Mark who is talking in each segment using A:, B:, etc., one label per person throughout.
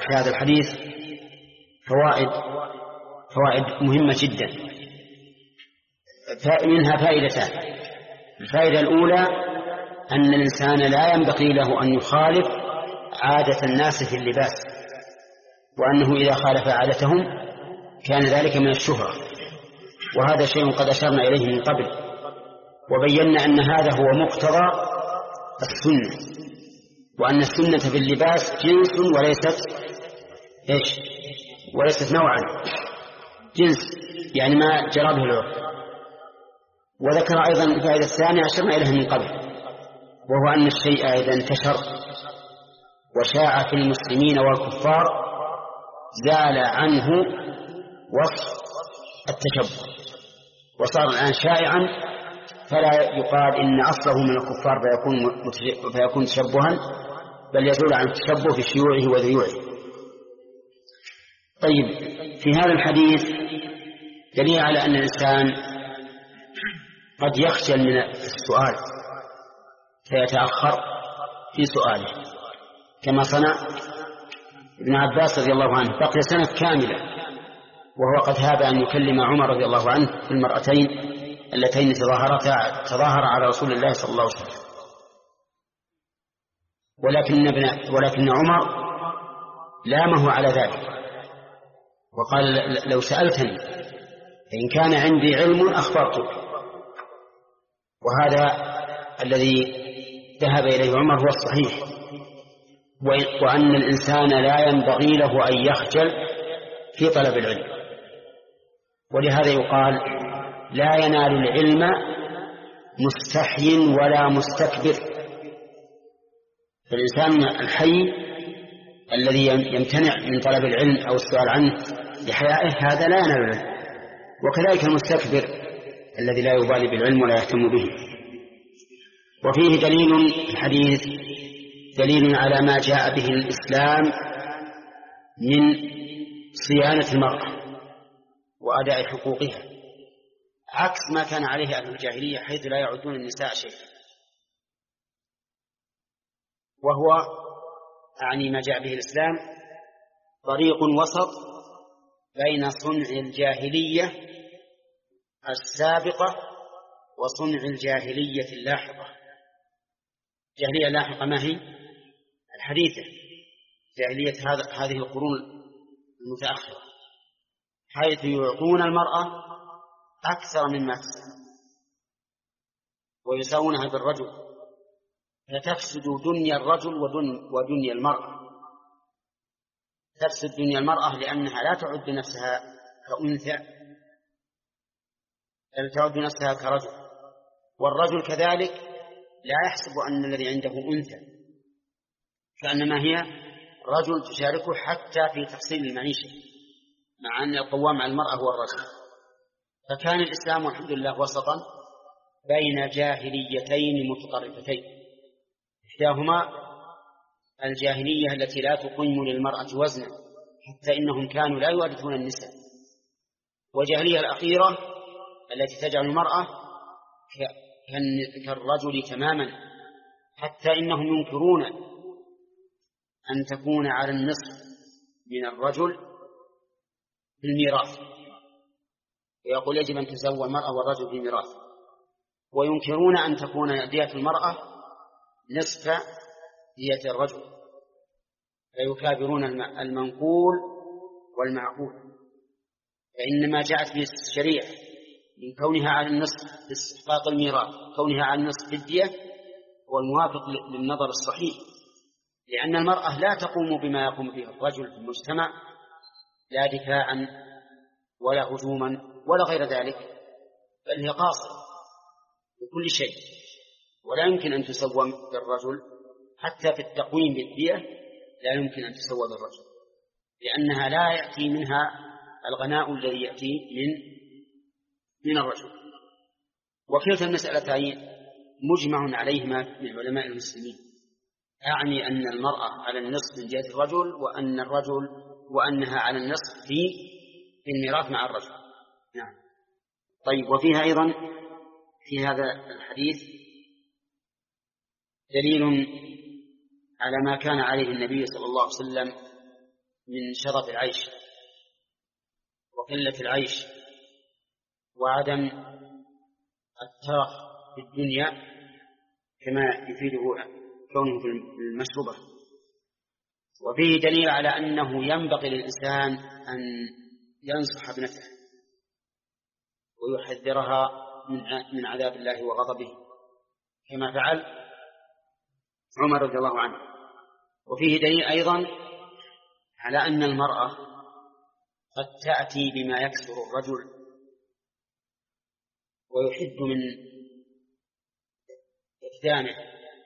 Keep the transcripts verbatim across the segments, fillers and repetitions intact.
A: في هذا الحديث فوائد فوائد مهمة جدا، منها فائدتان. الفائدة الأولى أن الإنسان لا ينبغي له أن يخالف عادة الناس في اللباس، وأنه إذا خالف عادتهم كان ذلك من الشهرة، وهذا شيء قد أشرنا إليه من قبل، وبينا أن هذا هو مقتضى السنة، وأن السنة في اللباس جنس وليست إيش وليست نوعا، جنس يعني ما جرى به العرف. وذكر أيضا الفائدة الثانية أشرنا إليها من قبل، وهو أن الشيء إذا انتشر وشاع في المسلمين والكفار زال عنه وصف التشبه، وصار الآن شائعا، فلا يقال إن أصله من الكفار فيكون, فيكون تشبها، بل يزول عن التشبه بشيوعه وذيوعه. طيب، في هذا الحديث دليل على أن الإنسان قد يخجل من السؤال فيتأخر في سؤاله، كما صنع ابن عباس رضي الله عنه، بقي سنة كاملة وهو قد هاب أن يكلم عمر رضي الله عنه في المرأتين اللتين تظاهرتا تظاهر على رسول الله صلى الله عليه وسلم، ولكن, ابن ولكن عمر لامه على ذلك وقال: لو سألتني فإن كان عندي علم أخبرتك. وهذا الذي ذهب إليه عمر هو الصحيح، وأن الإنسان لا ينبغي له أن يخجل في طلب العلم، ولهذا يقال: لا ينال العلم مستحي ولا مستكبر. فالإنسان الحي الذي يمتنع من طلب العلم أو السؤال عنه لحيائه هذا لا ينال العلم، وكذلك المستكبر الذي لا يبالي بالعلم ولا يهتم به. وفيه دليل في الحديث دليل على ما جاء به الإسلام من صيانة المرأة وأداء حقوقها، عكس ما كان عليه أهل الجاهلية حيث لا يعدون النساء شيئا. وهو أعني ما جاء به الإسلام طريق وسط بين صنع الجاهلية السابقة وصنع الجاهلية اللاحقة. الجاهلية اللاحقة ما هي؟ الحديثة، جاهلية هذه القرون المتأخرة، حيث يعطون المرأة أكثر مما تسأل ويساوونها بالرجل، فتفسد دنيا الرجل ودنيا المرأة. تفسد دنيا المرأة لأنها لا تعد نفسها كأنثى، بل تعد نفسها كرجل، والرجل كذلك لا يحسب أن الذي عنده أنثى، كأنما هي رجل تشاركه حتى في تحصيل المعيشة، مع أن القوام على المرأة هو الرجل. فكان الإسلام والحمد لله وسطا بين جاهليتين متطرفتين، إحداهما الجاهلية التي لا تقيم للمرأة وزنا حتى إنهم كانوا لا يوارثون النساء، والجاهلية الأخيرة التي تجعل المرأة كالرجل تماما، حتى إنهم ينكرون أن تكون على النصف من الرجل في الميراث، ويقول يجب أن تساوى المرأة والرجل في الميراث، وينكرون أن تكون دية المرأة نصف دية الرجل، فيكابرون المنقول والمعقول. فإنما جاءت به الشريعة من كونها على النصف في استحقاق الميراث، كونها على النصف في الدية هو الموافق للنظر الصحيح، لأن المرأة لا تقوم بما يقوم به الرجل في المجتمع، لا دفاعا ولا هجوما ولا غير ذلك، بل هي قاصرة بكل شيء، ولا يمكن أن تسوى بالرجل حتى في التقويم بالدية، لا يمكن أن تسوى بالرجل، لأنها لا يأتي منها الغناء الذي يأتي من من الرجل. وكلتا المسألتين مجمع عليهما من علماء المسلمين، أعني أن المرأة على النصف من جهة الرجل، وأن الرجل وأنها على النصف في في الميراث مع الرجل. نعم. طيب، وفيها أيضا في هذا الحديث دليل على ما كان عليه النبي صلى الله عليه وسلم من شرف العيش وقلة العيش وعدم الترف في الدنيا كما يفيده كونه في المشروبة. وفيه دليل على أنه ينبغي للإنسان أن ينصح ابنته ويحذرها من عذاب الله وغضبه كما فعل عمر رضي الله عنه. وفيه دليل أيضا على أن المرأة قد تأتي بما يكسر الرجل ويحد من إقدامه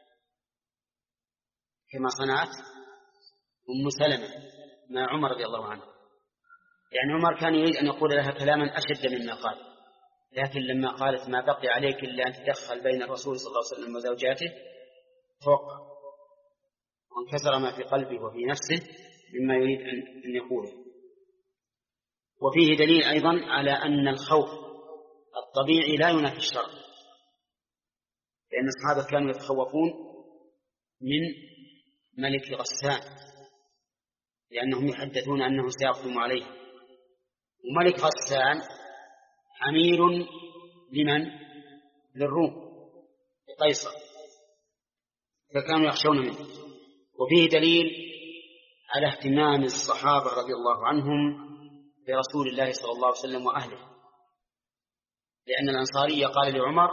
A: كما صنعت أم سلمة مع عمر رضي الله عنه. يعني عمر كان يريد أن يقول لها كلاما أشد مما قال، لكن لما قالت ما بقي عليك إلا أن تدخل بين الرسول صلى الله عليه وسلم وزوجاته توقع وانكسر ما في قلبه وفي نفسه مما يريد أن يقوله. وفيه دليل أيضا على أن الخوف الطبيعي لا ينافي الشرع، لأن الصحابة كانوا يتخوفون من ملك غسان لأنهم يحدثون أنه سيقدم عليه، وملك غسان أمير لمن؟ للروم لقيصر، فكانوا يخشون منه. وفيه دليل على اهتمام الصحابة رضي الله عنهم برسول الله صلى الله عليه وسلم وأهله، لأن الأنصاري قال لعمر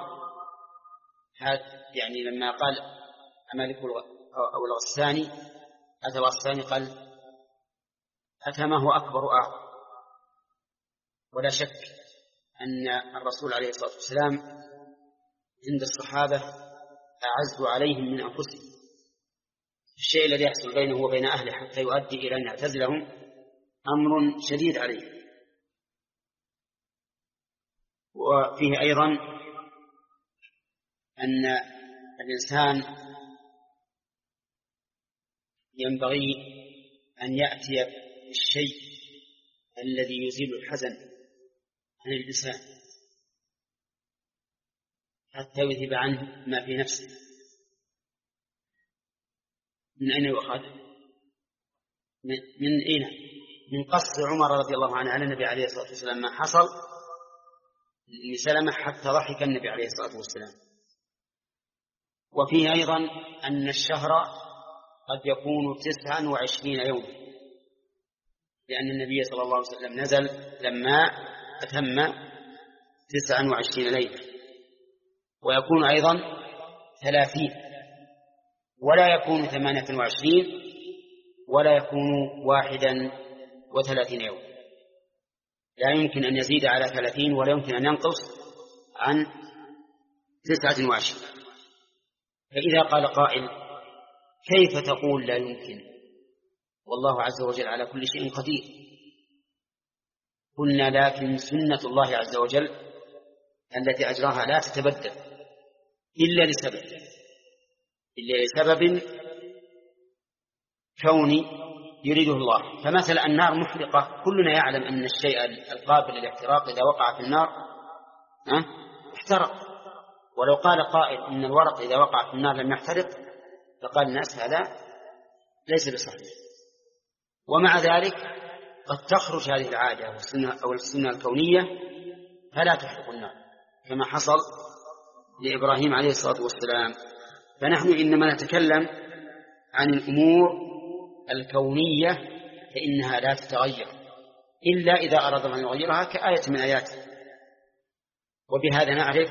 A: يعني لما قال ملك أو الغساني أتى الغساني قال أتمه أكبر آخر. ولا شك أن الرسول عليه الصلاة والسلام عند الصحابة أعز عليهم من أنفسهم. الشيء الذي يحصل بينه وبين أهله حتى يؤدي إلى أن يعتزلهم أمر شديد عليه. وفيه أيضا أن الإنسان ينبغي أن يأتي بالشيء الذي يزيل الحزن عن الإنسان حتى يذهب عنه ما في نفسه. من أين يؤخذ؟ من أين؟ من قص عمر رضي الله عنه على النبي عليه الصلاة والسلام ما حصل لسلمة حتى ضحك النبي عليه الصلاة والسلام. وفيه أيضا أن الشهر قد يكون تسعا وعشرين يوما، لأن النبي صلى الله عليه وسلم نزل لما أتم تسعا وعشرين ليلة. ويكون أيضا ثلاثين، ولا يكون ثمانية وعشرين، ولا يكون واحدا وثلاثين يوم. لا يمكن أن يزيد على ثلاثين ولا يمكن أن ينقص عن تسعة وعشرين. فإذا قال قائل كيف تقول لا يمكن والله عز وجل على كل شيء قدير؟ قلنا لكن سنة الله عز وجل التي أجراها لا تتبدل إلا لسبب إلا لسبب كوني يريده الله. فمثلا النار محرقة، كلنا يعلم أن الشيء القابل للاحتراق إذا وقع في النار احترق. ولو قال قائل إن الورق إذا وقع في النار لم يحترق فقال الناس هذا ليس بصحيح. ومع ذلك قد تخرج هذه العادة والسنة أو السنة الكونية فلا تحرق النار كما حصل لإبراهيم عليه الصلاة والسلام. فنحن إنما نتكلم عن الأمور الكونية فإنها لا تتغير إلا إذا أراد أن يغيرها كآية من آياته. وبهذا نعرف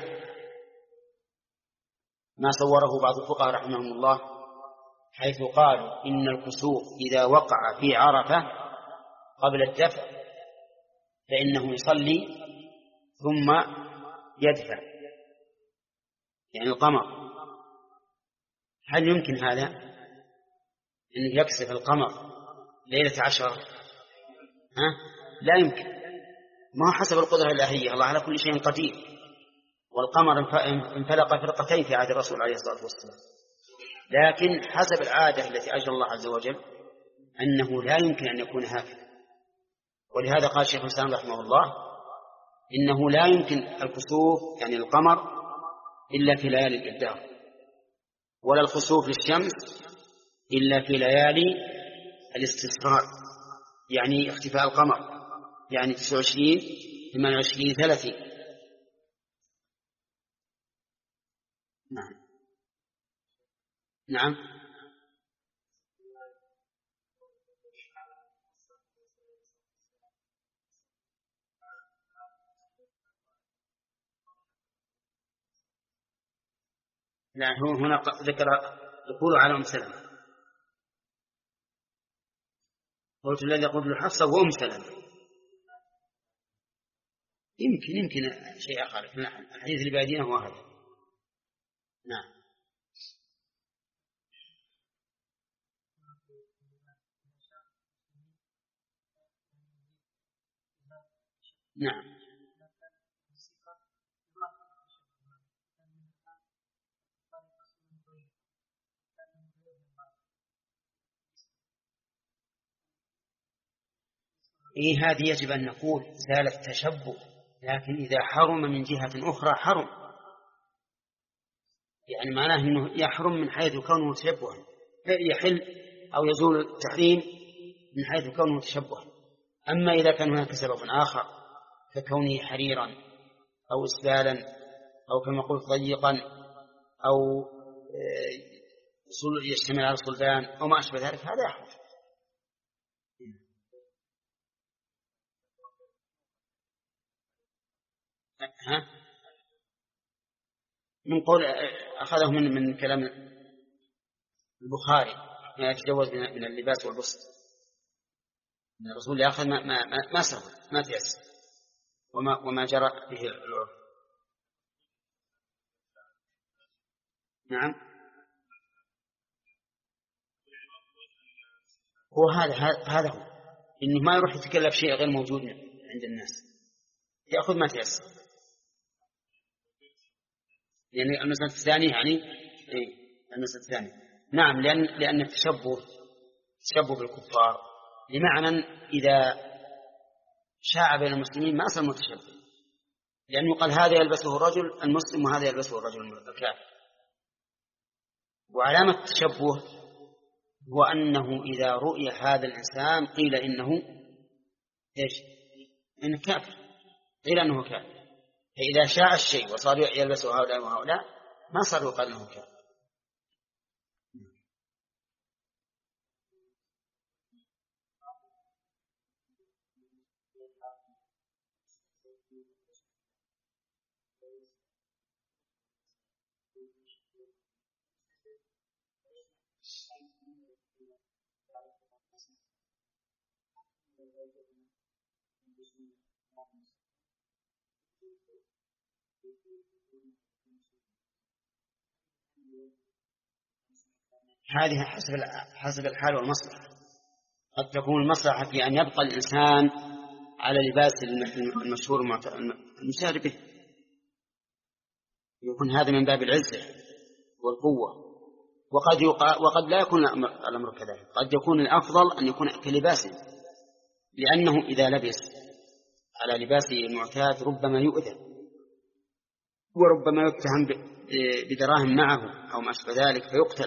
A: ما صوره بعض الفقهاء رحمهم الله حيث قالوا إن الكسوف إذا وقع في عرفة قبل الدفع فإنه يصلي ثم يدفع، يعني القمر. هل يمكن هذا أن يكسف القمر ليلة عشرة؟ ها؟ لا يمكن، ما حسب القدرة الإلهية، الله على كل شيء قدير. والقمر انفلق فرقتين في عهد الرسول عليه الصلاة والسلام، لكن حسب العادة التي أجرى الله عز وجل أنه لا يمكن أن يكون هكذا. ولهذا قال الشيخ الإسلام رحمه الله إنه لا يمكن الكسوف يعني القمر إلا في ليالي الإبدار، ولا الخسوف للشمس إلا في ليالي الاستصغار يعني اختفاء القمر، يعني تسعة وعشرين ثمانية وعشرين ثلاثين. نعم نعم. لا، هو هنا ذكر يقول على أم سلمة، قلت الذي يقول له حفصة وأم سلمة. يمكن يمكن شيء آخر، الحديث اللي بعدينه هو هذا. نعم نعم. إيه، هذه يجب أن نقول زال التشبه، لكن إذا حرم من جهة أخرى حرم، يعني معناه أنه يحرم من حيث كونه تشبها، يحل أو يزول التحريم من حيث كونه تشبها. أما إذا كان هناك سبب آخر ككونه حريرا أو إسبالا أو كما قلت ضيقا أو يشتمل على صلبان أو ما أشبه ذلك، هذا يحرم. ها؟ من قول أخذه من من كلام البخاري ما يتجوز من اللباس والبسط، من الرسول يأخذ ما ما ما, ما سهل ما تيسر وما وما جرى به العرف. نعم. هو هذا هذا هو إنه ما يروح يتكلف شيء غير موجود عند الناس، يأخذ ما تيسر. يعني المسألة الثانية يعني إيه المسألة الثانية. نعم، لأن لأن التشبه تشبه بالكفار، بمعنى إذا شاع بين المسلمين ما صار متشبه، لأنه قال هذا يلبسه الرجل المسلم وهذا يلبسه الرجل الكافر. وعلامة التشبه هو أنه إذا رؤي هذا الإنسان قيل إنه إيش؟ إنه كافر، قيل أنه كافر. فإذا شاع الشيء وصار يلبسه هؤلاء وهؤلاء ما صار يقال أنه كافر. هذه حسب حسب الحال والمصلحة. قد تكون المصلحة في أن يبقى الإنسان على لباس المشهور المشار به، يكون هذا من باب العزة والقوة. وقد وقد لا يكون الأمر كذلك، قد يكون الأفضل أن يكون كلباسه، لأنه إذا لبس على لباسه المعتاد ربما يؤذى وربما يتهم بدراهم معه أو ما أشبه ذلك فيقتل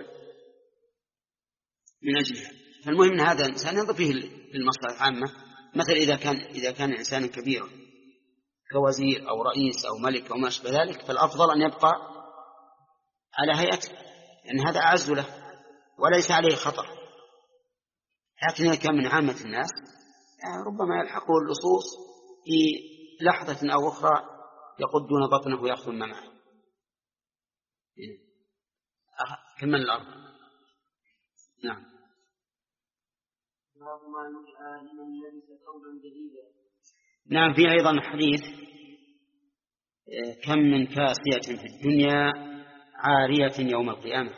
A: من أجلها. فالمهم أن هذا الإنسان ينظر فيه للمصلحة العامة. مثل إذا كان إذا كان إنسانا كبيرا كوزير أو رئيس أو ملك أو ما أشبه ذلك، فالأفضل أن يبقى على هيئته، لأن يعني هذا أعز له وليس عليه خطر. لكن إذا كان من عامة الناس يعني ربما يلحقه اللصوص في لحظة أو أخرى يقدون بطنه ويأخذون ما معه. كمل الأرض. نعم. نعم. في أيضا حديث كم من كاسية في الدنيا عارية يوم القيامة.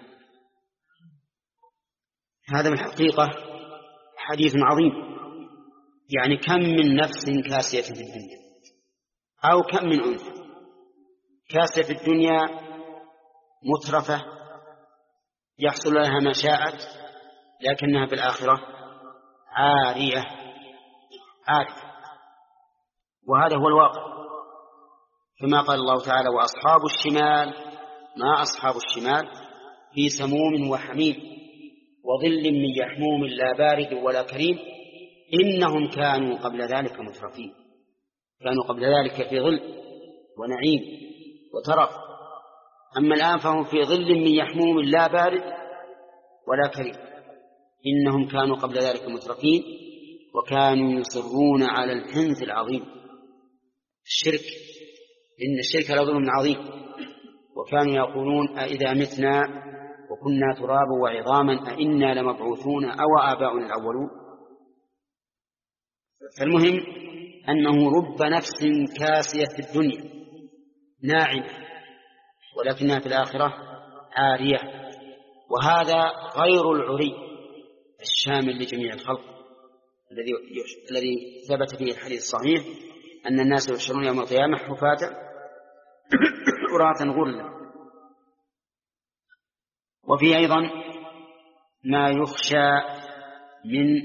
A: هذا بالحقيقة حديث عظيم، يعني كم من نفس كاسية في الدنيا أو كم من أنثى كاسية في الدنيا مترفة يحصل لها ما شاءت، لكنها في الآخرة عارية عارية. وهذا هو الواقع، كما قال الله تعالى وأصحاب الشمال ما أصحاب الشمال في سموم وحميم وظل من يحموم لا بارد ولا كريم إنهم كانوا قبل ذلك مترفين، كانوا قبل ذلك في ظل ونعيم وترف، أما الآن فهم في ظل من يحموم لا بارد ولا كريم. إنهم كانوا قبل ذلك مترفين وكانوا يصرون على الحنث العظيم، الشرك، إن الشرك لظلم عظيم. وكانوا يقولون أئذا متنا وكنا ترابا وعظاما أئنا لمبعوثون أو آباؤنا الأولون. فالمهم أنه رب نفس كاسية في الدنيا ناعمة ولكنها في الآخرة عارية، وهذا غير العري الشامل لجميع الخلق الذي الذي ثبت فيه الحديث الصحيح أن الناس يحشرون يوم القيامة حفاة عراة غرلا. وفي أيضا ما يخشى من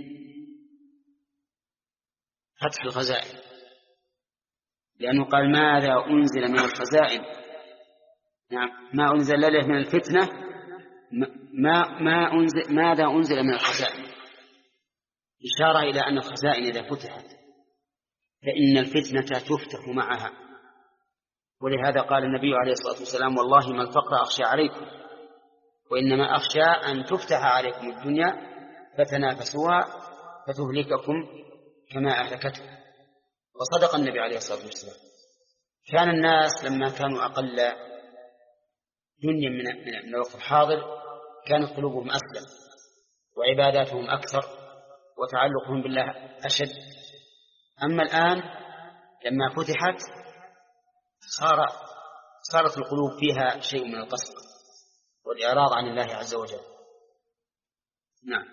A: فتح الخزائن، لأنه قال ماذا أنزل من الخزائن، نعم ما أنزل له من الفتنة، ما ما أنزل ماذا أنزل من الخزائن، إشارة إلى أن الخزائن إذا فتحت فإن الفتنة تفتح معها. ولهذا قال النبي عليه الصلاة والسلام والله ما الفقر أخشى عليكم وإنما أخشى أن تفتح عليكم الدنيا فتنافسوها فتهلككم كما أهلكتكم. وصدق النبي عليه الصلاة والسلام. كان الناس لما كانوا أقل دنيا من الوقت الحاضر كانت قلوبهم أسلم وعباداتهم أكثر وتعلقهم بالله أشد. أما الآن لما فتحت صار صارت القلوب فيها شيء من القسوة والإعراض عن الله عز وجل. نعم.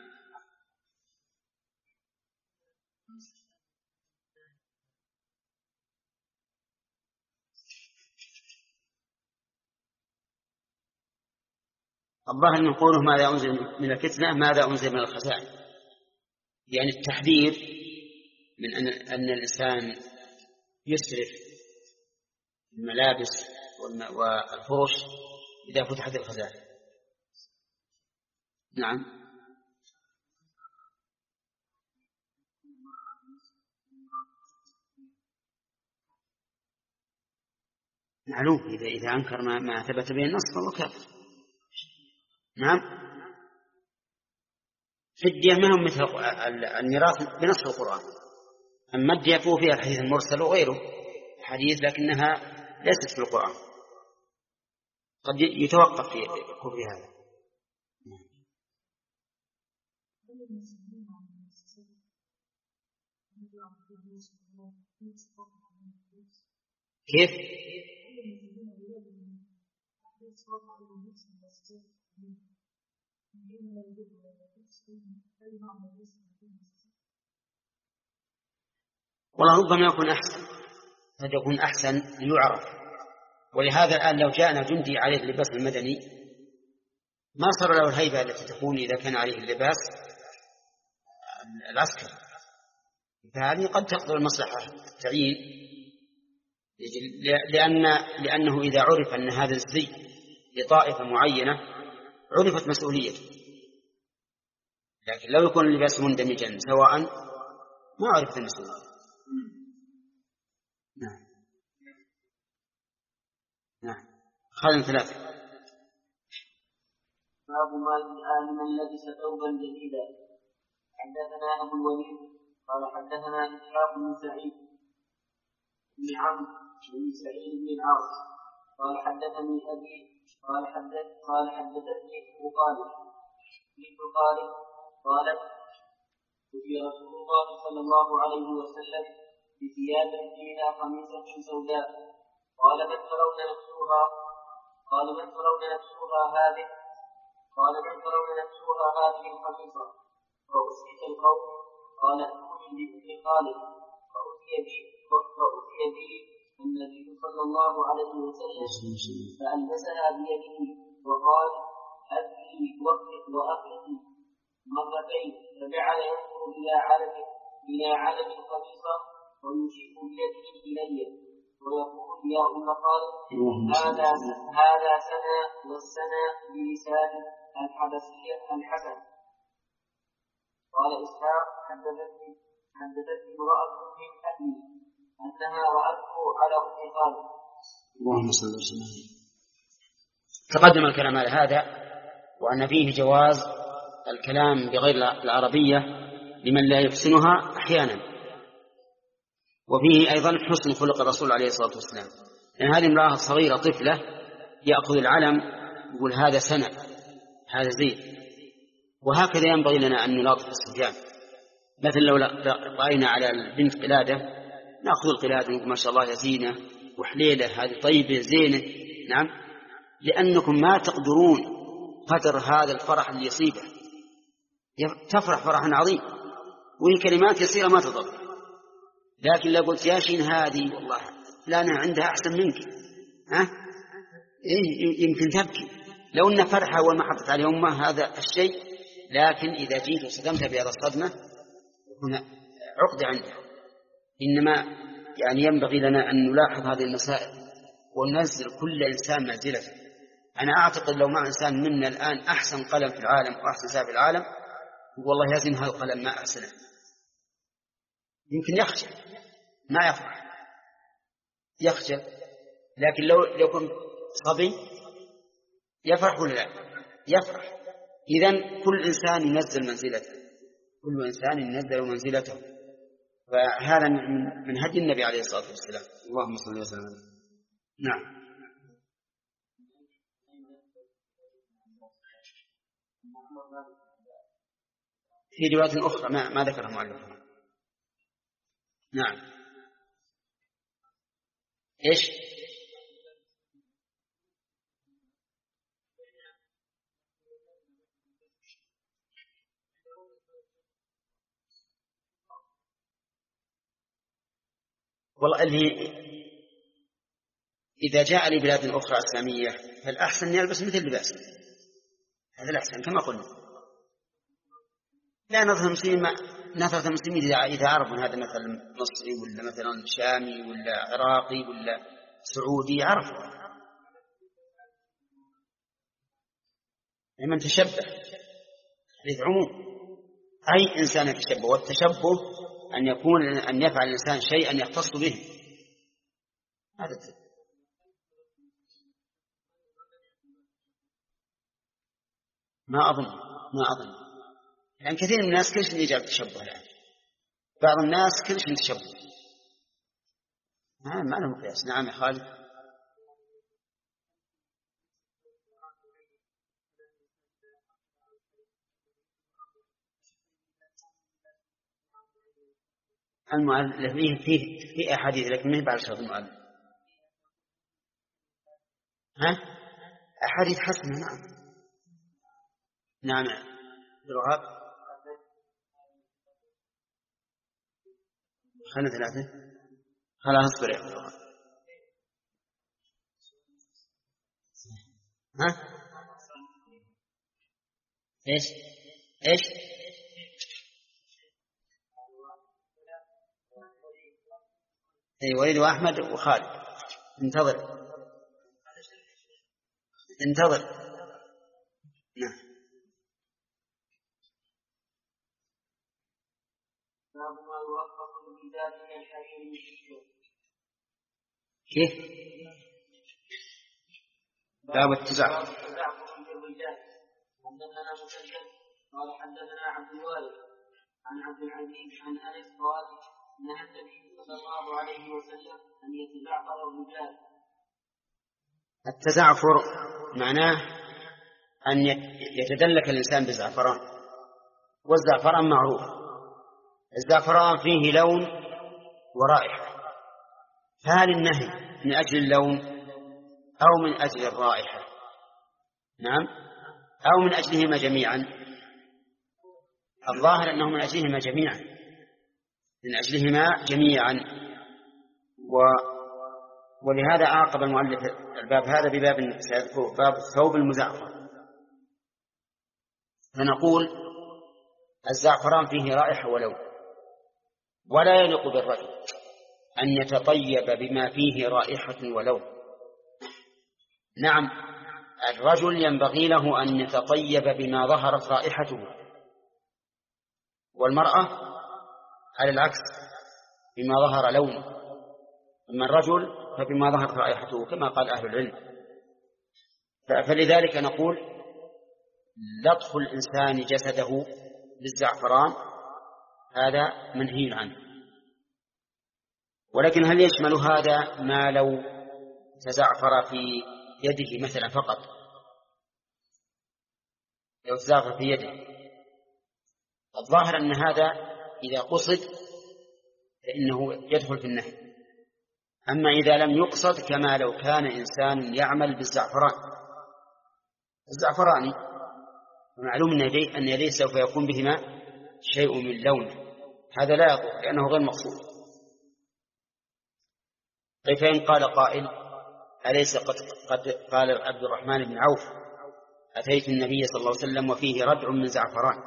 A: الظاهر من قوله ماذا أنزل من الفتنة ماذا أنزل من الخزائن، يعني التحذير من أن, أن الإنسان يسرف الملابس والفرش إذا فتحت الخزائن. نعم. معلوم إذا إذا أنكر ما, ما ثبت به النص فهو كافر. نعم. فدية ما هم مثل الميراث بنص القرآن، أما الدية فيها الحديث المرسل وغيره حديث لكنها ليست في القرآن، قد يتوقف في في هذا. كيف؟ والله ربما يكون أحسن، قد يكون أحسن ليعرف. ولهذا الآن لو جاءنا جندي عليه اللباس المدني ما صار له الهيبة التي تكون إذا كان عليه اللباس العسكري، فهذه قد تقضي المصلحة التعيين، لأن لأنه إذا عرف أن هذا الزي لطائفة معينة عرفت مسؤوليته. لكن لو يكون اللباس مندمجا سواء ما عرفت المسؤولية. نعم. نعم. خالد ثلاثة.
B: باب ما الآن من لبس ثوبا جديدا. حدثنا أبو الوليد قال حدثنا إسحاق بن سعيد بن عمرو بن سعيد بن العاص قال حدثني أبي قال حدث قال حدثتني أبو طالب بنت طالب قالت وفي رسول الله صلى الله عليه وسلم بثياب فيها قميصة سوداء قال من ترون نفسها قال من ترون نفسها هذه قال من ترون نفسها هذه القميصة فأسكت القوم قال ائتوني بابن خالد فأتي بي فأتي بي النبي صلى الله عليه وسلم فألبسها بيده وقال أبلي وأقلي مرتين فجعل ينظر إلى علم إلى علم القميصة ويشير بيده إلي ويقول يا أم خالد هذا هذا سنى والسنى بلسان الحبشية الحسن. قال إسحاق حدثني حدثتني امرأة من أهلي أنها رأته على أم خالد.
A: اللهم صل وسلم. تقدم الكلام على هذا، وأن فيه جواز الكلام بغير العربية لمن لا يحسنها أحيانا، وفيه أيضا حسن خلق الرسول عليه الصلاة والسلام. لأن هذه امرأة صغيرة طفلة يأخذ العلم يقول هذا سنة، هذا زيد. وهكذا ينبغي لنا أن نلاطف الصبيان. مثل لو رأينا على البنت قلادة نأخذ القلادة ونقول ما شاء الله يا زينة وحليلة، هذه طيبة زينة. نعم، لأنكم ما تقدرون قدر هذا الفرح اللي يصيبه. تفرح فرحا عظيم وهي كلمات يسيرة ما تضر، لكن لو قلت يا شين هذه والله فلانة عندها أحسن منك، ها إيه يمكن تبكي لو أن فرحة وما حطت عليه أمه هذا الشيء. لكن إذا جيت وصدمت بهذا الصدمة هنا عقد عنده. إنما يعني ينبغي لنا أن نلاحظ هذه المسائل وننزل كل إنسان منزلته. أنا أعتقد لو مع إنسان منا الآن أحسن قلم في العالم وأحسن ساعة في العالم والله يزن هذا القلم ما أحسنه، يمكن يخجل ما يفرح، يخجل. لكن لو لو كنت صبي يفرح ولا لا؟ يفرح. إذن كل إنسان ينزل منزلته، كل إنسان ينزل منزلته، وهذا من هدي النبي عليه الصلاة والسلام. اللهم صل وسلم. نعم. في رواية أخرى ما, ما ذكرها مؤلف. نعم. إيش؟ والله اللي إذا جاء لبلاد أخرى إسلامية فالأحسن أن يلبس مثل لباسه، هذا الأحسن كما قلنا. لا نظهر المسلمين نظرة المسلمين إذا عرفوا هذا مثلا مصري ولا مثلا شامي ولا عراقي ولا سعودي عرفوا لمن تشبه حديث عموم أي إنسان يتشبه. والتشبه أن يكون أن يفعل الإنسان شيئا يختص به. هذا ما أظن ما أظن يعني كثير من الناس كل شيء يجعل تشبه، يعني بعض الناس كل شيء تشبه ما له مقياس. نعم يا خالد. المؤلف فيه فيه في أحاديث لكن ما هي بعد شرط المؤلف. ها أحاديث حسنة. نعم نعم الرغاب خلنا ثلاثة خلاص اصبر يا الرغاب. ها ايش ايش اي وليد واحمد وخالد. انتظر انتظر. نعم. كيف باب التزعم؟
B: حدثنا مسدد قال حدثنا عبد الوارث عن عبد العزيز عن انس قال نهى النبي صلى الله عليه وسلم ان يتزعفر الرجال.
A: التزعفر معناه أن يتدلك الإنسان بزعفران، والزعفران معروف. الزعفران فيه لون ورائحة، فهل النهي من أجل اللون أو من أجل الرائحة؟ نعم أو من أجلهما جميعا؟ الظاهر أنه من أجلهما جميعا من أجلهما جميعا و ولهذا عاقب المؤلف الباب هذا بباب سيذكره باب الثوب المزعفر. فنقول الزعفران فيه رائحة ولون، ولا يليق بالرجل أن يتطيب بما فيه رائحة ولون. نعم الرجل ينبغي له أن يتطيب بما ظهرت رائحته، والمرأة على العكس بما ظهر لونه، أما الرجل فبما ظهرت رائحته كما قال أهل العلم. فلذلك نقول لطف الإنسان جسده بالزعفران هذا منهي عنه. ولكن هل يشمل هذا ما لو تزعفر في يده مثلا فقط؟ لو تزعفر في يده الظاهر أن هذا إذا قصد فإنه يدخل في النهي. أما إذا لم يقصد كما لو كان إنسان يعمل بالزعفران الزعفراني ومعلوم أن يديه سوف يكون بهما شيء من لونه، هذا لا يقول لأنه غير مقصود. طيب فإن قال قائل أليس قد, قد قال عبد الرحمن بن عوف أتيت النبي صلى الله عليه وسلم وفيه ردع من زعفران،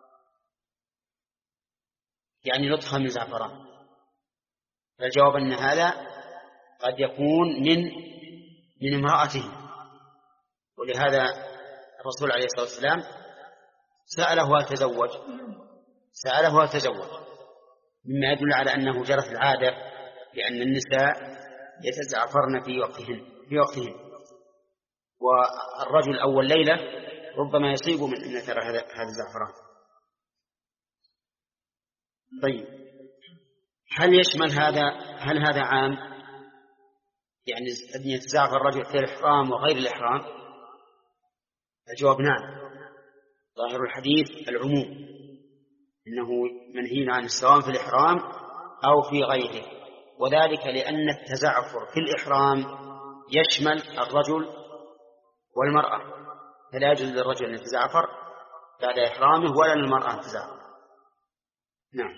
A: يعني لطخة من زعفران؟ فالجواب أن هذا قد يكون من من امرأته، ولهذا الرسول عليه الصلاة والسلام سأله هل تزوج سأله هل تزوج مما يدل على أنه جرت العادة لأن النساء يتزعفرن في وقتهن في وقتهن والرجل أول ليلة ربما يصيب من أن ترى هذا الزعفران. طيب هل يشمل هذا هل هذا عام يعني أن يتزعفر الرجل في الإحرام وغير الإحرام؟ الجواب نعم، ظاهر الحديث العموم إنه منهي عن السواء في الإحرام أو في غيره، وذلك لأن التزعفر في الإحرام يشمل الرجل والمرأة، فلا يجوز للرجل أن يتزعفر بعد إحرامه ولا للمرأة أن تزعفر. نعم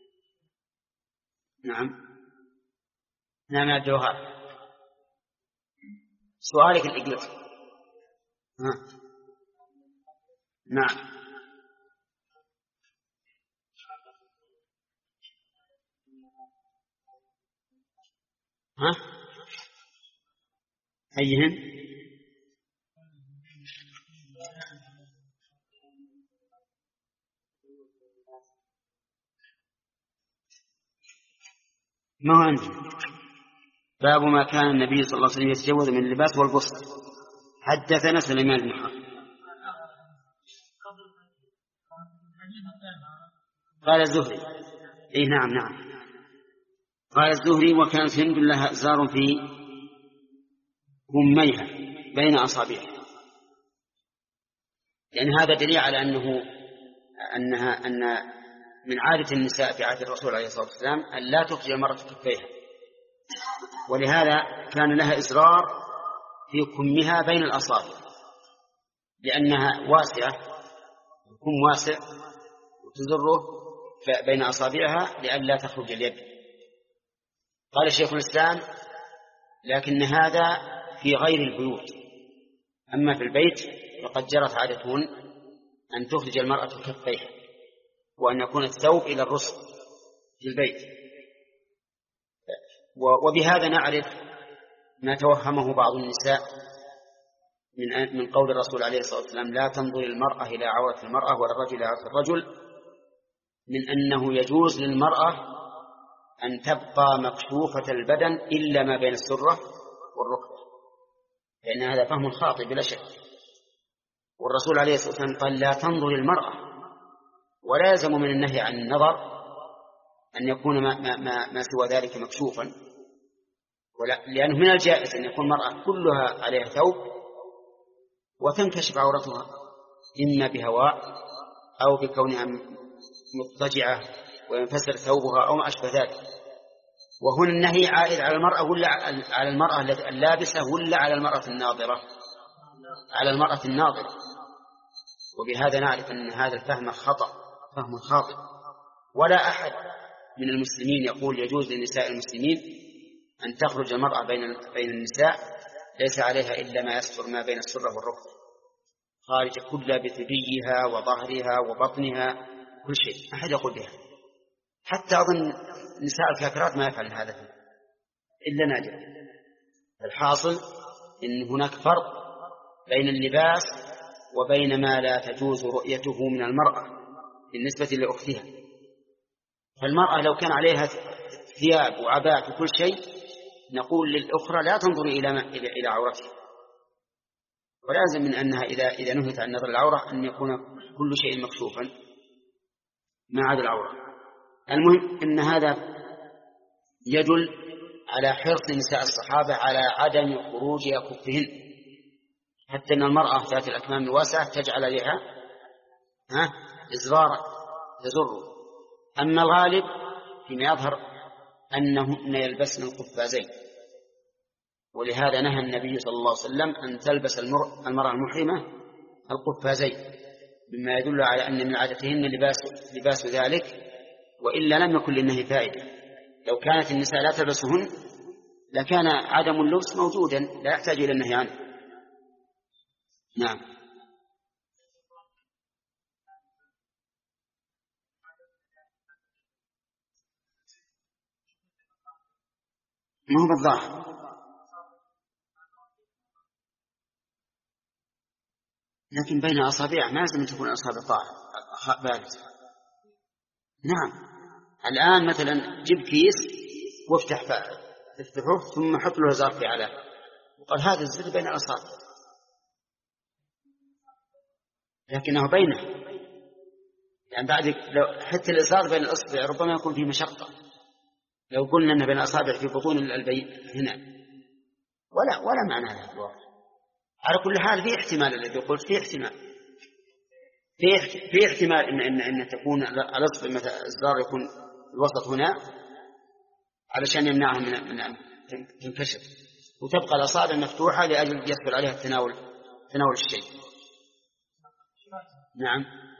A: نعم نعم يا الجوهر سؤالك الإجلس. ها نعم ها أيهن؟ ما هو عندي باب ما كان النبي صلى الله عليه وسلم يتجوز من اللباس والبسط. حدثنا سليمان بن حرب قال الزهري اي نعم نعم قال الزهري وكانت هند لها ازار في كميها بين اصابعها، يعني هذا دليل على انه انها ان من عادة النساء في عهد الرسول عليه الصلاة والسلام أن لا تخرج المرأة كفيها، ولهذا كان لها إزرار في كمها بين الأصابع لأنها واسعة، الكم واسع وتزره بين أصابعها لئلا تخرج اليد. قال شيخ الإسلام لكن هذا في غير البيوت، أما في البيت فقد جرت عادتهن أن تخرج المرأة كفيها وأن يكون الثوب إلى الرسل في البيت. وبهذا نعرف ما توهمه بعض النساء من من قول الرسول عليه الصلاة والسلام لا تنظر المرأة إلى عورة المرأة ولا الرجل إلى عورة الرجل، من أنه يجوز للمرأة أن تبقى مكشوفة البدن إلا ما بين السرة والركبة، لأن هذا فهم خاطئ بلا شك. والرسول عليه الصلاة والسلام قال لا تنظر المرأة، ولا يلزم من النهي عن النظر أن يكون ما, ما, ما, ما سوى ذلك مكشوفا، لأنه من الجائز أن يكون المرأة كلها عليها ثوب وتنكشف عورتها إما بهواء أو بكونها مضطجعة وينفسر ثوبها أو ما أشبه ذلك. وهنا النهي عائد على المرأة ولا على المرأة اللابسة ولا على المرأة الناظرة؟ على المرأة الناظرة. وبهذا نعرف أن هذا الفهم خطأ، فهم خاطئ. ولا أحد من المسلمين يقول يجوز للنساء المسلمين أن تخرج المرأة بين بين النساء ليس عليها إلا ما يستر ما بين السرة والركبة، خارج كلها بثديها وظهرها وبطنها كل شيء، أحد يقول بها. حتى أظن نساء الكافرات ما يفعل هذا إلا نادرا. الحاصل إن هناك فرق بين اللباس وبين ما لا تجوز رؤيته من المرأة بالنسبة لأختها. فالمرأة لو كان عليها ثياب وعباءة وكل شيء نقول للأخرى لا تنظري إلى إلى إلى عورتها، ولازم من أنها إذا إذا نهت عن نظر العورة أن يكون كل شيء مكشوفا ما عدا العورة. المهم أن هذا يدل على حرص نساء الصحابة على عدم خروج كفهن، حتى أن المرأة ذات الأكمام الواسعة تجعل عليها ها إزرارا تزر. أما الغالب فيما يظهر أنهن يلبسن القفازين، ولهذا نهى النبي صلى الله عليه وسلم أن تلبس المرأة المحرمة القفازين، مما يدل على أن من عادتهن لباس, لباس ذلك، وإلا لم يكن للنهي فائدة. لو كانت النساء لا تلبسهن لكان عدم اللبس موجودا لا يحتاج إلى النهي عنه. نعم. ما هو بالظاهر، لكن بين أصابع ما لازم تكون أصابع طاهرة باردة. نعم. الآن مثلا جيب كيس وافتح افتحه ثم حط له زرف عليه وقال هذا الزر بين الأصابع، لكنه بينه، يعني بعد لو حتى الإزار بين الأصابع ربما يكون فيه مشقة. لو قلنا أنه بين الأصابع في بطون البيت هنا ولا ولا معنى هذا الواقع. على كل حال في احتمال الذي قلت، في احتمال في في احتمال ان ان ان تكون الاصبع مثلا الزر يكون الوسط هنا علشان يمنعها من من ان تنكشف، وتبقى الاصابع مفتوحه لاجل يسهل عليها التناول تناول الشيء. نعم.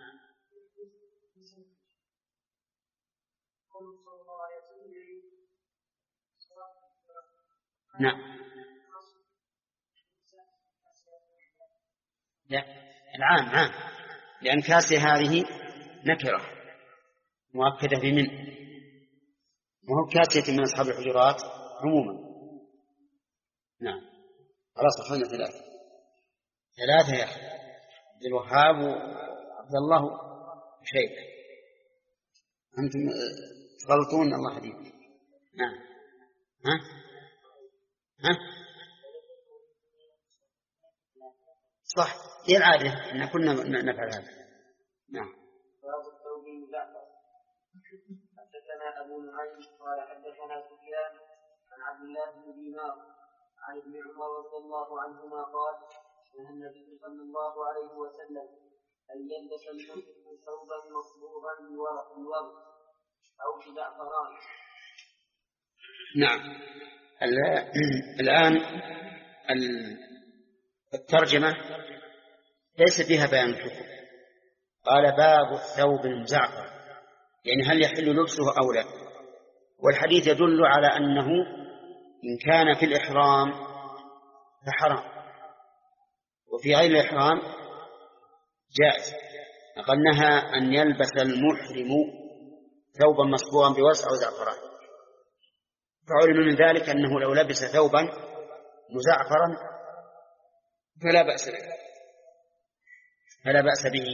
A: نعم. لا العام عام، لأن كاسة هذه نكرة مؤكدة بمن، وهو كاسية من أصحاب الحجرات عموما. نعم. خلاص أخذنا ثلاثة ثلاثة يا أخي، عبد الوهاب وعبد الله وشيخ، أنتم تغلطون الله هديكم. نعم. ها ها صح، هي العادة إن كنا نفعل هذا. نعم.
B: باب الثوب المزعفر. حدثنا أبو نعيم قال حدثنا سفيان عن عبد الله بن دينار عن ابن عمر رضي الله عنهما قال نهى النبي صلى الله عليه وسلم أن يلبس المسلم ثوبا مصبوغا بورق أو بزعفران.
A: نعم. الآن الترجمة ليس فيها بيان الحكم، قال باب الثوب المزعفر، يعني هل يحل لبسه أو لا. والحديث يدل على أنه إن كان في الإحرام فحرام، وفي غير الإحرام جائز. قد نهى أن يلبس المحرم ثوبا مصبوغا بوسع أو زعفران، فعلم من ذلك أنه لو لبس ثوبا مزعفرا فلا بأس به فلا بأس به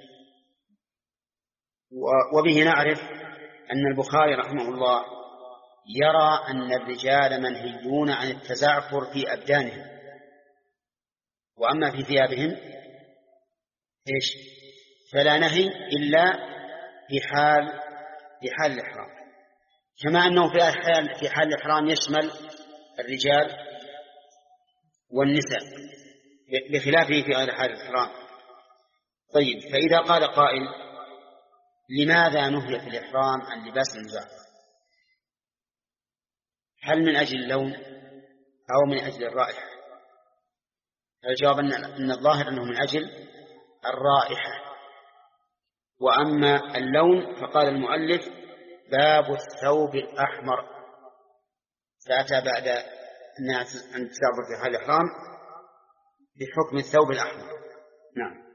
A: وبه نعرف أن البخاري رحمه الله يرى أن الرجال منهيون عن التزعفر في أبدانهم، وأما في ثيابهم إيش فلا نهي إلا في حال في حال الإحرام، كما أنه في حال في حال الإحرام يشمل الرجال والنساء بخلافه في غير حال الإحرام. طيب، فإذا قال قائل لماذا نهي في الإحرام عن لباس المزعفر؟ هل من أجل اللون أو من أجل الرائحة؟ الجواب أن الظاهر أنه من أجل الرائحة، وأما اللون فقال المؤلف باب الثوب الأحمر، فأتى بعد الناس أن تزعفر في حال الإحرام بحكم الثوب الأحمر. نعم.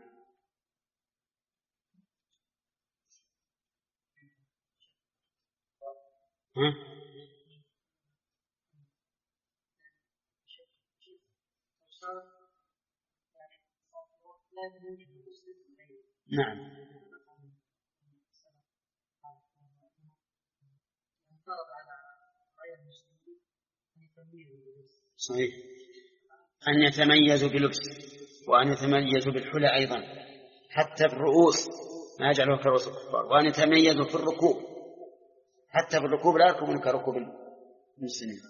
A: ها؟ نعم. صحيح، أن يتميزوا بلبس وأن يتميزوا بالحلى أيضا، حتى بالرؤوس ما يجعلوها كرؤوس الكفار، وأن يتميزوا في الركوب، حتى بالركوب لا يركبون كركوب المسلمين.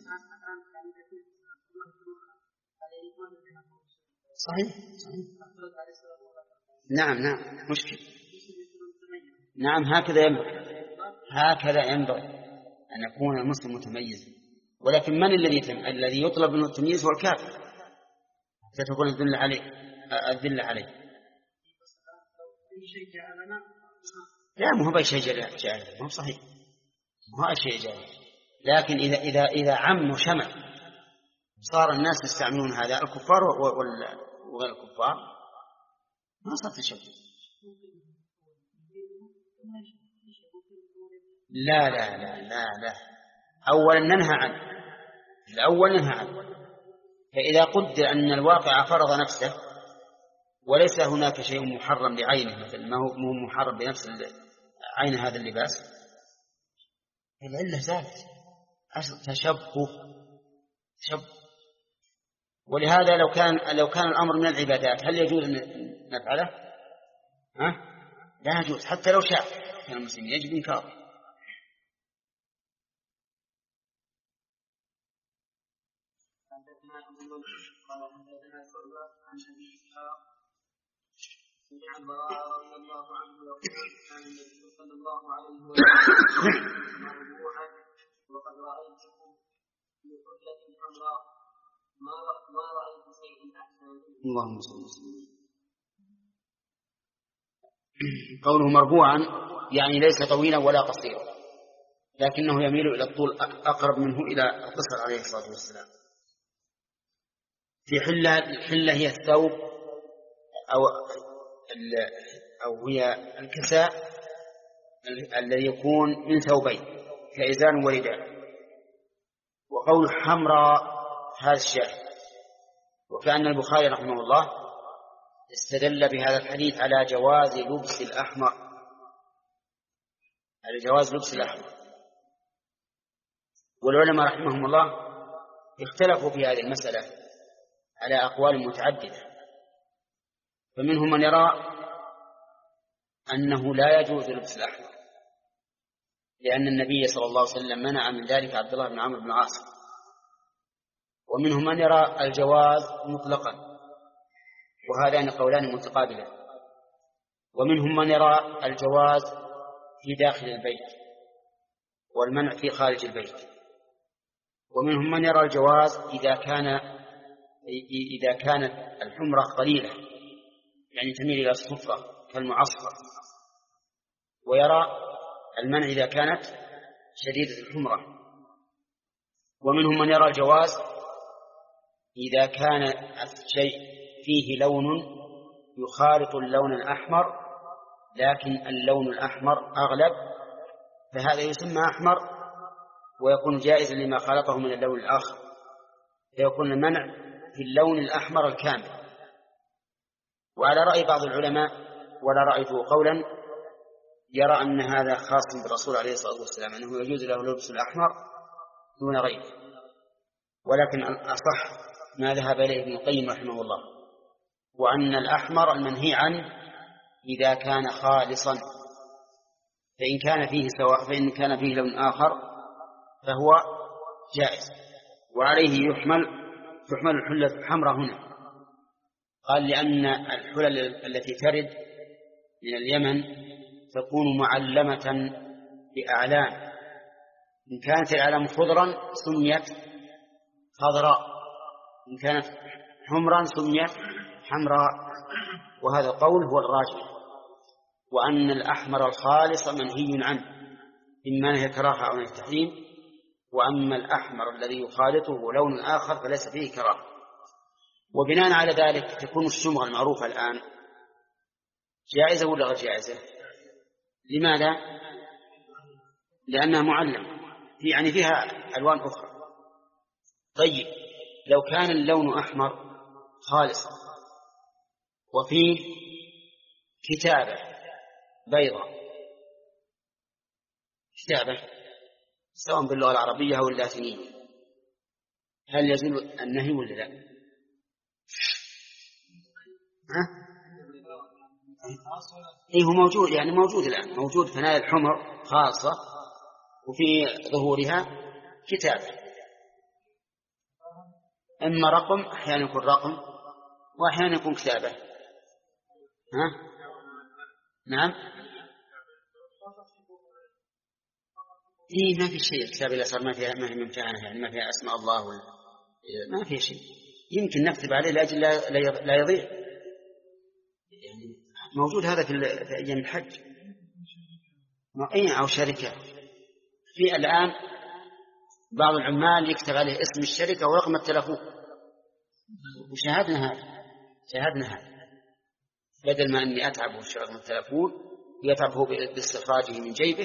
A: صحيح صحيح. نعم نعم مشكل. نعم هكذا ينبغي، هكذا ينبغي أن يكون المسلم متميزا، ولكن من الذي تم... الذي يطلب منه التمييز هو الكافر، ستكون الذلة عليه الذلة عليه. لا مو هو بشيء جاهل، مو صحيح، مو هو شيء جاهل، لكن إذا إذا إذا عم وشمل صار الناس يستعملون هذا، الكفار وغير الكفار، ما صار تشبه. لا لا لا لا لا، أولا ننهى عنه، الأول ننهى عنه. فإذا قدر أن الواقع فرض نفسه وليس هناك شيء محرم بعينه، مثل ما هو محرم بنفس عين هذا اللباس، العلة زالت، تشبه تشبه. ولهذا لو كان لو كان الأمر من العبادات هل يجوز أن نفعله؟ ها؟ لا يجوز، حتى لو شاء كان المسلم يجب إنكاره.
B: قال حدثنا شعبة عن أبي إسحاق سمع البراء رضي الله عنه يقول كان النبي صلى الله عليه وسلم مربوعا وقد رأيته في حلة حمراء ما رأيت شيء أحسن منه.
A: اللهم صل وسلم. قوله مربوعا يعني ليس طويلا ولا قصيرا، لكنه يميل إلى الطول أقرب منه إلى القصر عليه الصلاة والسلام. في حلة، الحلة هي الثوب أو أو هي الكساء الذي يكون من ثوبين كإزار ورداء. وقول حمراء هذا الشاهد، وكأن البخاري رحمه الله استدل بهذا الحديث على جواز لبس الأحمر، على جواز لبس الأحمر. والعلماء رحمهم الله اختلفوا في هذه المسألة على أقوال متعددة، فمنهم من يرى أنه لا يجوز لبس الأحمر لأن النبي صلى الله عليه وسلم منع من ذلك عبد الله بن عمرو بن العاص، ومنهم من يرى الجواز مطلقا، وهذان قولان متقابلان، ومنهم من يرى الجواز في داخل البيت والمنع في خارج البيت، ومنهم من يرى الجواز إذا كان إذا كانت الحمرة قليلة يعني تميل إلى الصفرة كالمعصفر، ويرى المنع إذا كانت شديدة الحمرة، ومنهم من يرى الجواز إذا كان الشيء فيه لون يخالط اللون الأحمر لكن اللون الأحمر أغلب، فهذا يسمى أحمر ويكون جائزا لما خالطه من اللون الآخر، فيكون المنع في اللون الأحمر الكامل. وعلى رأي بعض العلماء ولا رأيت قولا يرى أن هذا خاص بالرسول عليه الصلاة والسلام، أنه يجوز له لبس الأحمر دون غيره، ولكن الأصح ما ذهب إليه ابن القيم رحمه الله، وأن الأحمر المنهي عنه إذا كان خالصا، فإن كان فيه سواء فإن كان فيه لون آخر فهو جائز. وعليه يحمل تحمل الحلة الحمراء هنا، قال لأن الحلل التي ترد من اليمن تكون معلمة بأعلام، إن كانت الأعلام خضرا سميت خضراء، إن كانت حمرا سميت حمراء، وهذا القول هو الراجح. وأن الأحمر الخالص منهي عنه إما نهي كراهة أو نهي تحريم، وأما الأحمر الذي يخالطه لون آخر فليس فيه كراهة. وبناء على ذلك تكون الصمغة المعروفة الآن جائزة ولا غير جائزة؟ لماذا؟ لأنها معلم يعني فيها ألوان أخرى. طيب لو كان اللون أحمر خالصا وفيه كتابة بيضاء، كتابة سواء باللغة العربية أو اللاتينية، هل يزول النهي ولا لا؟ ها؟ إيه هو موجود، يعني موجود الآن، موجود فناء الحمر خاصة وفي ظهورها كتابة، إما رقم، أحيانا يكون رقم وأحيانا يكون كتابة. ها؟ نعم. إيه ما في شيء، الكتاب إذا صار ما فيها ما هي ممتعنة، يعني ما فيها أسماء الله ولا ما فيها شيء، يمكن نكتب عليه لأجل لا يضيع، يعني موجود هذا في أيام الحج. أي أو شركة، في الآن بعض العمال يكتب عليه اسم الشركة ورقم التلفون، وشاهدنا هذا شاهدنا هذا بدل ما أني أتعب رقم التلفون يتعب هو باستخراجه من جيبه.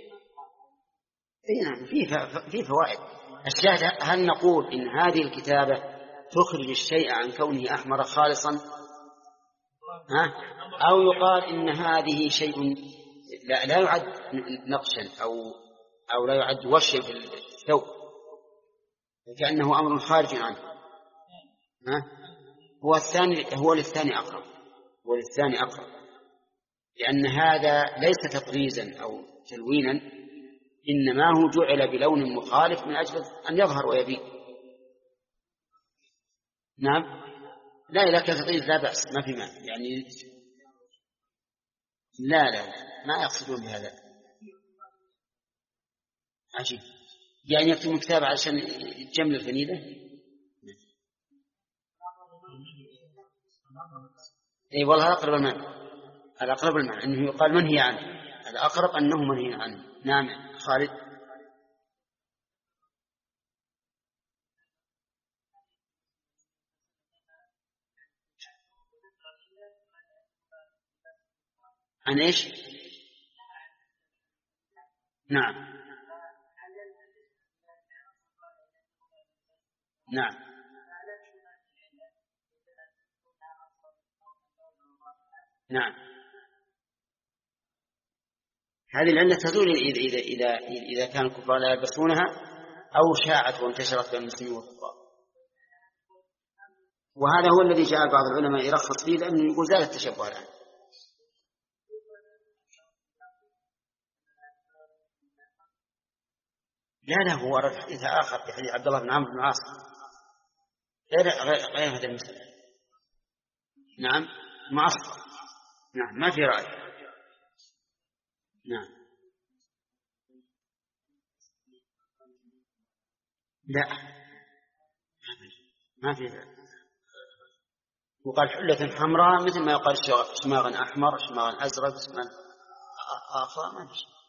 A: نعم في فوائد. الشاهد هل نقول إن هذه الكتابة تخرج الشيء عن كونه أحمر خالصا، ها؟ أو يقال إن هذه شيء لا, لا يعد نقشا أو أو لا يعد وشيا في الثوب كأنه أمر خارج عنه. ها؟ هو الثاني هو للثاني أقرب هو للثاني أقرب لأن هذا ليس تطريزا أو تلوينا، إنما هو جعل بلون مخالف من أجل أن يظهر ويبين. نعم. لا إذا كان تطريز لا بأس، ما في مانع يعني. لا لا ما يقصدون بهذا. عجيب، يعني يكتبون كتاب عشان يجمل الفنيدة. اي والله اقرب المعنى، الاقرب المعنى انه يقال منهي عنه، الاقرب انه منهي عنه. نعم خالد. عن ايش؟ نعم نعم نعم هذه العلة تزول إذا إذا إذا إذا كان الكفار لا يلبسونها أو شاعت وانتشرت بين المسلمين والكفار. وهذا هو الذي جعل بعض العلماء يرخص فيه، لأنه يقول زال التشبه الآن. لا لا هو ورد حديث آخر في حديث عبد الله بن عمرو بن العاص غير غير هذا المثل. نعم معصر. نعم ما في رأي. نعم لا ما في رأي. وقال حلة حمراء مثل ما يقال شماغ أحمر شماغ أزرق شماغ آخر ما في شيء.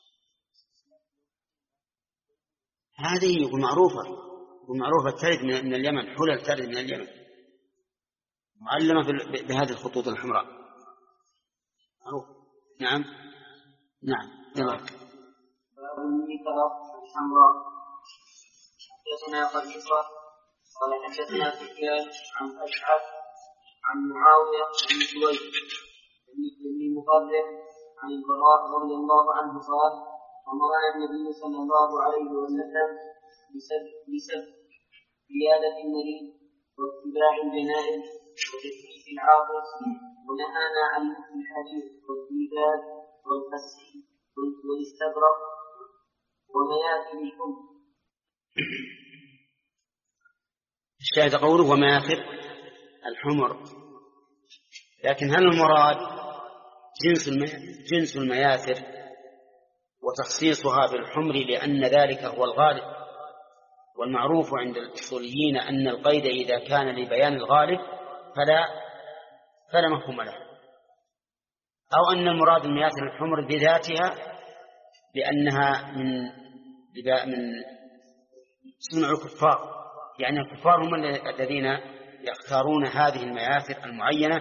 A: هذه يقول معروفة ومعروفة ترد من اليمن، حلل ترد من اليمن معلمة بهذه الخطوط الحمراء معروف. نعم نعم يلا.
B: باب الميكرة الحمراء. حدثنا قبيصة قال حدثنا سفيان عن أشعث عن معاوية بن سويد بن مقرر عن البراء رضي الله عنه قال أمرنا النبي صلى الله عليه وسلم بسب زيادة المريض واتباع الجنائز وتكليف العاطس، ونهانا عن لبس الحرير والديباج والفسح والاستبرق ومياثر الحمر.
A: الشاهد قوله ومياثر الحمر، لكن هل المراد جنس جنس المياثر وتخصيصها بالحمر لأن ذلك هو الغالب؟ والمعروف عند الأصوليين أن القيد إذا كان لبيان الغالب فلا فلا مفهوم له، أو أن المراد المياثر الحمر بذاتها لأنها من من صنع الكفار، يعني الكفار هم الذين يختارون هذه المياثر المعينة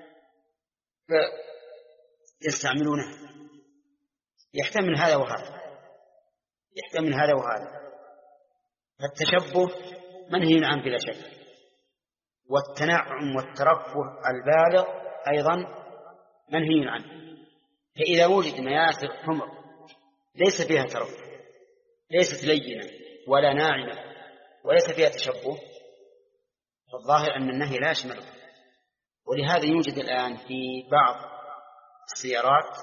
A: فيستعملونها. يحتمل هذا وهذا يحتمل هذا وهذا فالتشبه منهي عنه بلا شك، والتنعم والترفه البالغ أيضا منهي عنه. فإذا وجد مياثر حمر ليس فيها ترفه، ليست لينة ولا ناعمة وليس فيها تشبه، فالظاهر أن النهي لا يشمله. ولهذا يوجد الآن في بعض السيارات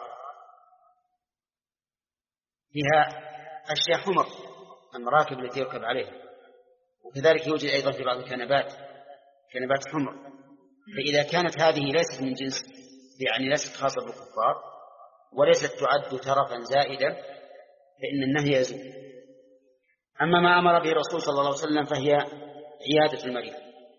A: فيها أشياء حمر، المراكب التي يركب عليها، وكذلك يوجد أيضا في بعض الكنبات كنبات حمر. فإذا كانت هذه ليست من جنس، يعني ليست خاصة بالكفار وليست تعد ترفا زائدا، فإن النهي يزول. أما ما أمر به الرسول صلى الله عليه وسلم فهي عيادة المريض.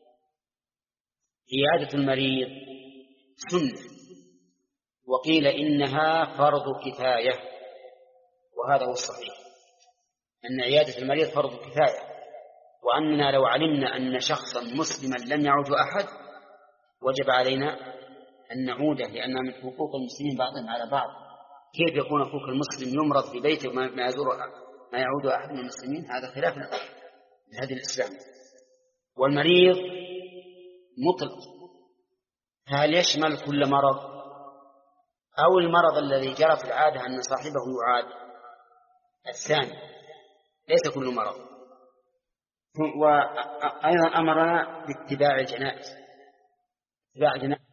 A: عيادة المريض سنة، وقيل إنها فرض كفاية، وهذا هو الصحيح، أن عيادة المريض فرض كفاية، وأننا لو علمنا أن شخصا مسلما لم يعود أحد وجب علينا أن نعوده، لأن من حقوق المسلمين بعضهم على بعض. كيف يكون أخوك المسلم يمرض في بيته وما يزور ما يعود أحد من المسلمين؟ هذا خلاف هذه الإسلام. والمريض مطلق، هل يشمل كل مرض أو المرض الذي جرى في العادة أن صاحبه يعاد؟ الثاني، ليس كل مرض. وأيضا أمرنا باتباع الجنائز. اتباع الجنائز